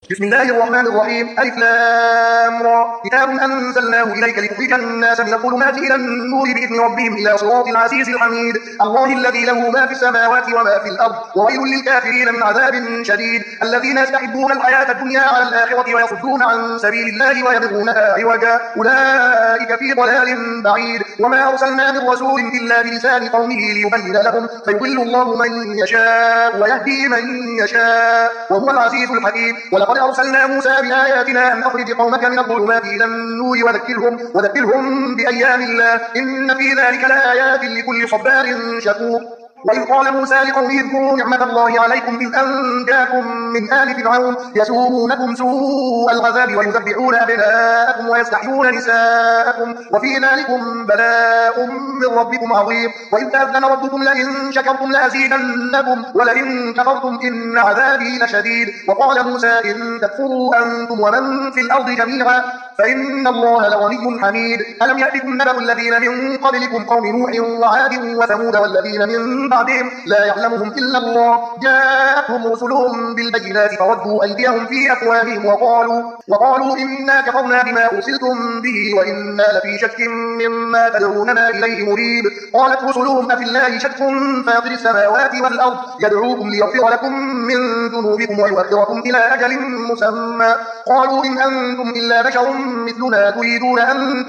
بسم الله الرحمن الرحيم. ألف لام را. كتاب أنزلناه إليك لتخرج الناس من الظلمات إلى النور بإذن ربهم إلى صراط العزيز الحميد. الله الذي له ما في السماوات وما في الأرض وويل للكافرين من عذاب شديد. الذين يستحبون الحياة الدنيا على الآخرة ويصدون عن سبيل الله ويبغونها عوجا أولئك في ضلال بعيد. وما أرسلنا من رسول إلا بلسان قومه ليبين لهم فيضل الله من يشاء ويهدي من يشاء وهو العزيز الحكيم. ولقد أرسلنا موسى بآياتنا أن أخرج قومك من الظلمات إلى النور وذكرهم بأيام الله إن في ذلك لآيات لكل صبار شكور. وإذ قال موسى لقومه اذكروا نعمة الله عليكم إذ أنجاكم من آل فرعون يسومونكم سوء العذاب ويذبحون أبناءكم ويستحيون نساءكم وفي ذلكم بلاء من ربكم عظيم. وإذ تأذن ربكم لئن شكرتم لأزيدنكم ولئن كفرتم إن عذابي لشديد. وقال موسى إن تكفروا أنتم ومن في الأرض جميعا فإن الله لغني حميد. ألم يأتكم نبأ الذين من قبلكم قوم نوح وعاد وثمود والذين من بعدهم لا يعلمهم إلا الله جاءتهم رسلهم بالبينات فردوا أيديهم في أفواههم وقالوا إنا كفرنا بما أرسلتم به وإنا لفي شك مما تدعوننا إليه مريب. قالت رسلهم أفي الله شك فاطر السماوات والأرض يدعوكم ليغفر لكم من ذنوبكم ويؤخركم إلى أجل مسمى قالوا إن أنتم إلا بشر مثلنا تريدون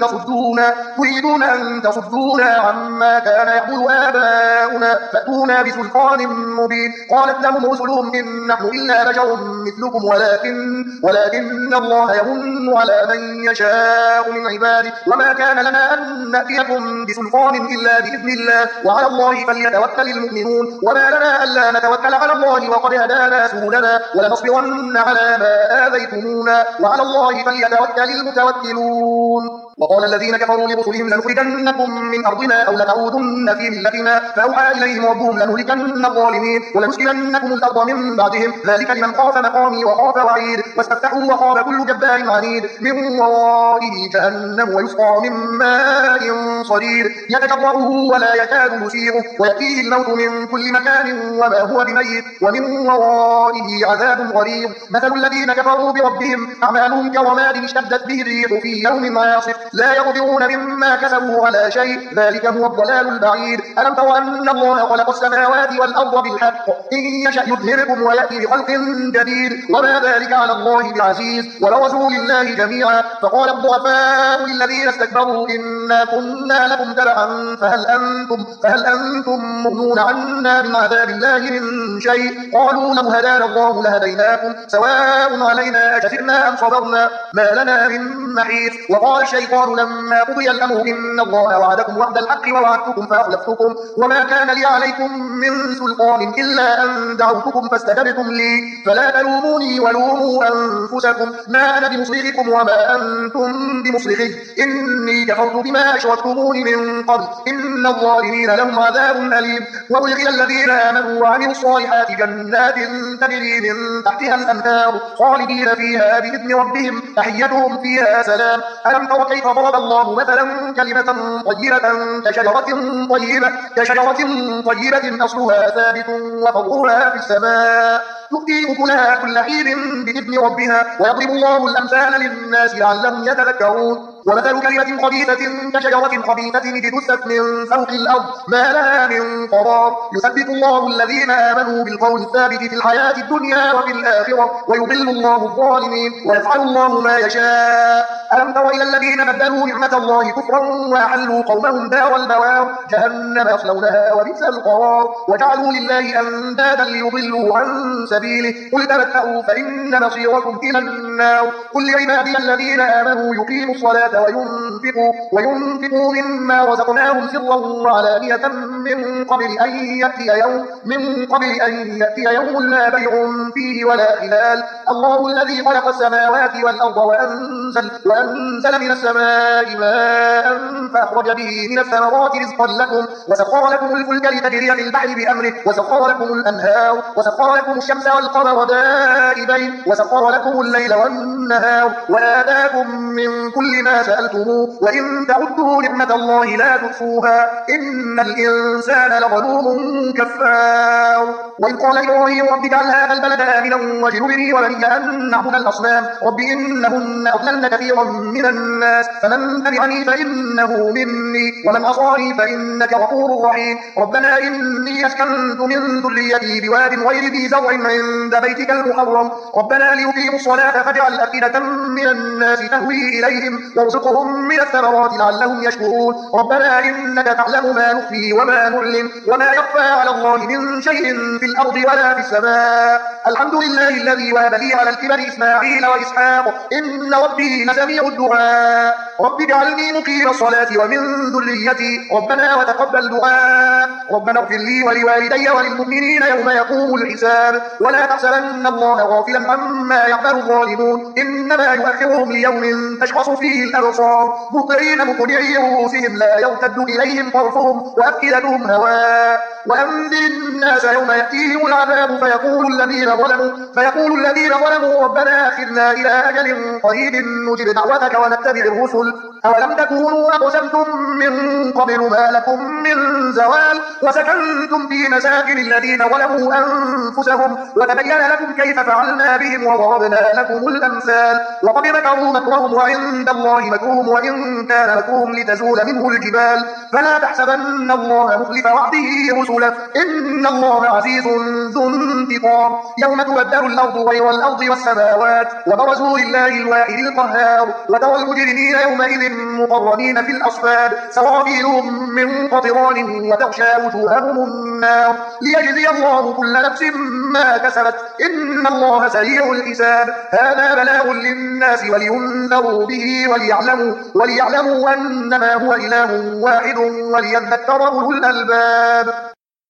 أن تصدونا عما كان يعبد آباؤنا فأتونا بسلطان مبين. قالت لهم رسلهم إن نحن إلا بشر مثلكم ولكن الله يمن على من يشاء من عباده وما كان لنا أن نأتيكم بسلطان إلا بإذن الله وعلى الله فليتوكل المؤمنون. وما لنا ألا نتوكل على الله وقد هدانا سبلنا ولنصبرن على ما آذيتمونا وعلى الله فليتوكل المتوكلون. وقال الذين كفروا لرسلهم لنخرجنكم من أرضنا أو لتعودن في ملتنا فأوحى إليهم ربهم لنهلكن الظالمين ولنسكننكم الأرض من بعدهم ذلك لمن خاف مقامي وخاف وعيد. واستفتحوا وخاب كل جبار عنيد من ورائه جهنم ويسقى من ماء صديد يتجرعه ولا يكاد يسيغه ويأتيه الموت من كل مكان وما هو بميت ومن ورائه عذاب غليظ. مثل الذين كفروا بربهم أعمالهم كرماد اشتدت به الريح في يوم عاصف لا يقدرون مما كسبوا على شيء ذلك هو الضلال البعيد. ألم تروا أن الله خلق السماوات والأرض بالحق إن يشأ يذهبكم ويأتي بخلق جديد وما ذلك على الله بعزيز. ولرسول الله جميعا فقال الضعفاء للذين استكبروا إنا كنا لكم تبعا فهل أنتم مغنون عنا من عذاب الله من شيء قالوا لو هدانا الله لهديناكم سواء علينا أشفقنا أم صبرنا ما لنا من محيص. وقال الشيطان لما قضي الأمر إن الله وعدكم وعد الحق ووعدتكم فأخلفتكم وما كان لي عليكم من سلطان إلا أن دعوتكم فاستجبتم لي فلا تلوموني ولوموا أنفسكم ما أنا بمصرخكم وما أنتم بمصرخي إني كفرت بما أشركتمون من قبل إن الظالمين لهم عذاب أليم. وأدخل الذين آمنوا وعملوا الصالحات جنات تجري من تحتها الأنهار خالدين فيها بإذن ربهم تحيتهم فيها سلام. ألم تر كيف ضرب الله مثلا كلمة طيبة كشجرة طيبة أصلها ثابت وفرعها في السماء تؤتي أكلها كل حين بإذن ربها ويضرب الله الأمثال للناس لعلهم يتذكرون. ومثل كلمة خبيثة كشجرة خبيثة اجتثت من فوق الأرض ما لها من قرار يثبت الله الذين آمنوا بالقول الثابت في الحياة الدنيا وفي الآخرة ويضل الله الظالمين ويفعل الله ما يشاء. ألم تر إلى الذين بدلوا نعمة الله كفرا وأحلوا قومهم دار البوار جهنم يصلونها وبئس القرار وجعلوا لله أندادا ليضلوا عن سبيله قل تمتعوا فإن مصيركم إلى النار. قل لعبادي الذين آمنوا يقيموا الصلاة وينفقوا مما رزقناهم سرا وعلانية من قبل أن يأتي يوم لا بيع فيه ولا خلال. الله الذي خلق السماوات والأرض وأنزل من السماء ماء فأخرج به من الثمرات رزقا لكم وسخر لكم الفلك لتجري في البحر بأمره وسخر لكم الأنهار وسخر لكم الشمس والقمر دائبين وسخر لكم الليل والنهار وآتاكم من كل ما سألتموه وإن تعدوا نعمة الله لا تحصوها إن الإنسان لظلوم كفار. وإذ قال إبراهيم رب اجعل هذا البلد آمنا واجنبني وبني أن نعبد الأصنام رب إنهن أضللن كثيرا من الناس فمن تبعني فإنه مني ومن عصاني فإنك غفور رحيم. ربنا إني أسكنت من ذريتي بواد غير ذي زرع عند بيتك المحرم ربنا ليقيموا الصلاة فاجعل أفئدة من الناس تهوي إليهم وارزقهم من الثمرات لعلهم يشكرون ربنا إنك تعلم ما نخفي وما نعلن وما يخفى على الله من شيء في الأرض ولا في السماء الحمد لله الذي وهب لي على الكبر إسماعيل وإسحاق إن ربي لسميع الدعاء رب اجعلني مقيم الصلاة ومن ذريتي ربنا وتقبل دعاء ربنا اغفر لي ولوالدي وللمؤمنين يوم يقوم الحساب ولا تحسبن الله غافلا عما يعمل الظالمون إنما يؤخرهم ليوم تشخص فيه الأبصار مهطعين مقنعي رؤوسهم لا يرتد إليهم طرفهم وأفئدتهم هواء وأنذر الناس يوم يأتيهم العذاب فيقول الذين ظلموا ربنا أخذنا إلى أجل قريب نجب دعوتك ونتبع الرسل أولم تكونوا أقسمتم من قبل ما لكم من زوال وسكنتم في مساكن الذين ظلموا أنفسهم وتبين لكم كيف فعلنا بهم وضربنا لكم الأمثال وقد مكروا مكرهم وعند الله مكرهم وإن كان مكرهم لتزول منه الجبال فلا تحسبن الله مخلف وعده رسله إن الله عزيز ذو انتقام يوم تبدل الأرض غير الأرض والسماوات وبرزوا لله الواحد القهار وترى المجرمين يومئذ مقرنين في الأصفاد سرابيلهم من قطران وتغشى وجوههم النار ليجزي الله كل نفس ما كسبت إن الله سريع الحساب هذا بلاغ للناس ولينذروا به وليعلموا أنما هو إله واحد وليذكر أولو الألباب.